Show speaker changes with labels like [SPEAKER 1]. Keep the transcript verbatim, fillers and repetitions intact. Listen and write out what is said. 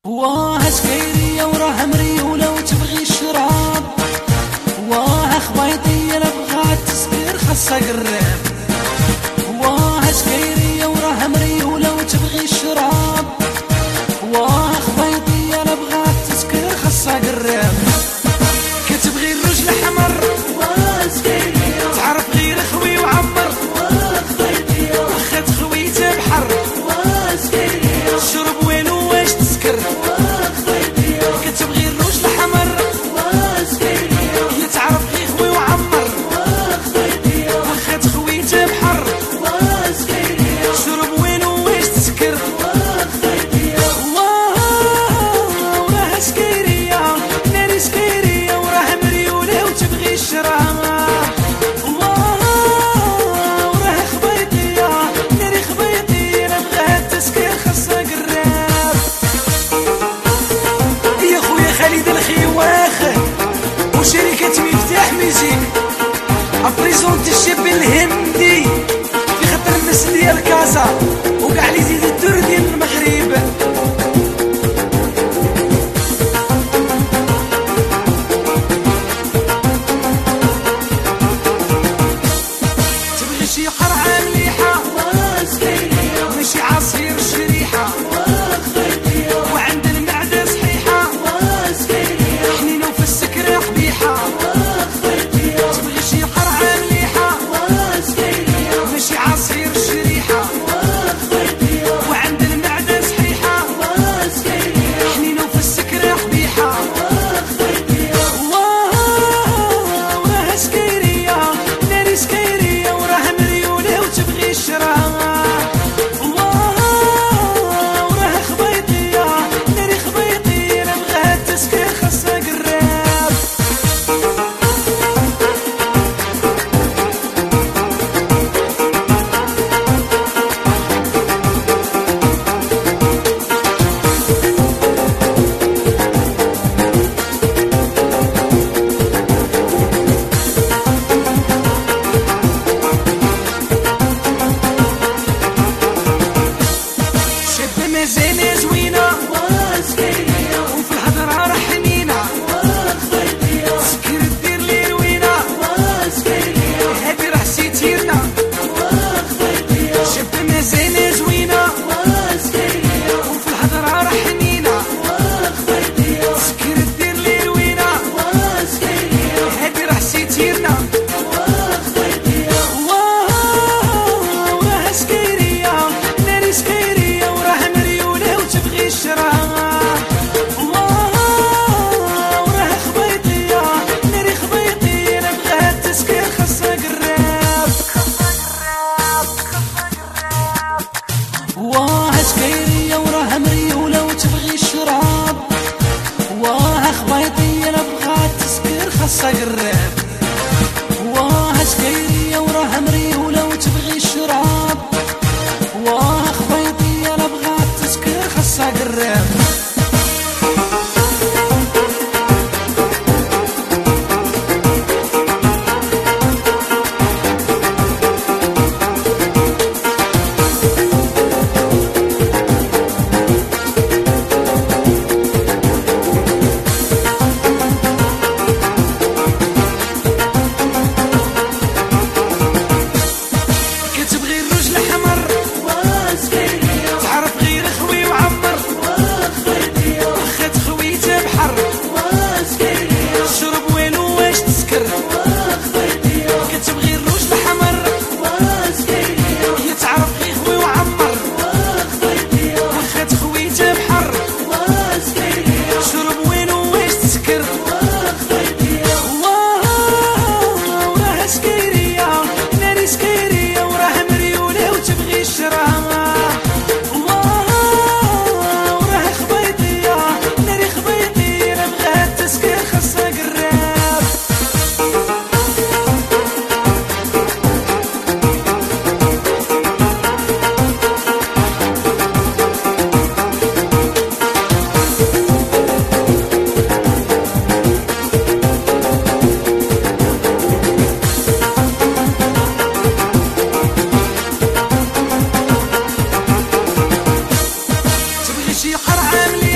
[SPEAKER 1] واه سكيرية وراه مريولة وتبغي الشراب، واه خبيطية لا بغات تسكر خاصها قراب. واه سكيرية وراه مريولة وتبغي الشراب، واه خبيطية لا بغات تسكر خاصها قراب. كتبغي الرجل حمر واه سكيرية، تعرف غير خوي وعمر واه خبيطية، واخا تخويته بحر واه سكيرية، الشرب وينو واش تسكر واه خبيطية. كتبغي الرجل حمر واه سكيرية، هي تعرف غير خوي وعمر واه خبيطية، واخا تخويته بحر واه سكيرية، الشرب وينو واش تسكر واه خبيطية. واه وراه سكيرية ناري سكيرية وراه مريولة وتبغي الشراب. وشركة مفتاح ميزيك ابريزونت الشاب الهندي في خطر الناس ديال كازا وكاع لي زيد الدور ديال المغرب. تبغي شي قرعة مليحة ماشي عصير الشريحة، وعند المعدة صحيحة حنينة وفي السكرة قبيحة. تبغي شي قرعة مليحة ماشي عصير الشريحة، وعند المعدة صحيحة حنينة وفي السكرة قبيحة. واه وراه سكيرية ناري سكيرية وراه مريولة وتبغي الشراب. واه وراه خبيطية ناري خبيطية لا بغات تسكر خاصها قراب. شاب مزيانة زوينة وفي الهضرة راه حنينة، سكر دير لي روينة هادي راه سيتيرنا. شاب مزيانة زوينة وفي الهضرة راه حنينة، سكر دير لي روينة هادي راه سيتيرنا. واه وراه سكيرية ناري سكيرية وراه مريولة وتبغي الشراب. واه وراه خبيطية ناري خبيطية لا بغات تسكر خاصها قراب. واه سكيرية وراه مريولة وتبغي الشراب، واه خبيطية لا بغات تسكر خاصها قراب. واه سكيرية وراه مريولة وتبغي الشراب، واه خبيطية لا بغات تسكر خاصها قراب. كتبغي الرجل حمر تعرف غير خوي وعمر، واخا تخويته بحر الشرب وينو واش تسكر. كتبغي الرجل حمر هي تعرف غير خوي وعمر، واخا تخويته بحر الشرب وينو واش تسكر. واه وراه سكيرية ناري سكيرية وراه مريولة وتبغي الشراب. واه وراه خبيطية ناري خبيطية لا بغات تسكر خاصها قراب. شي قرعة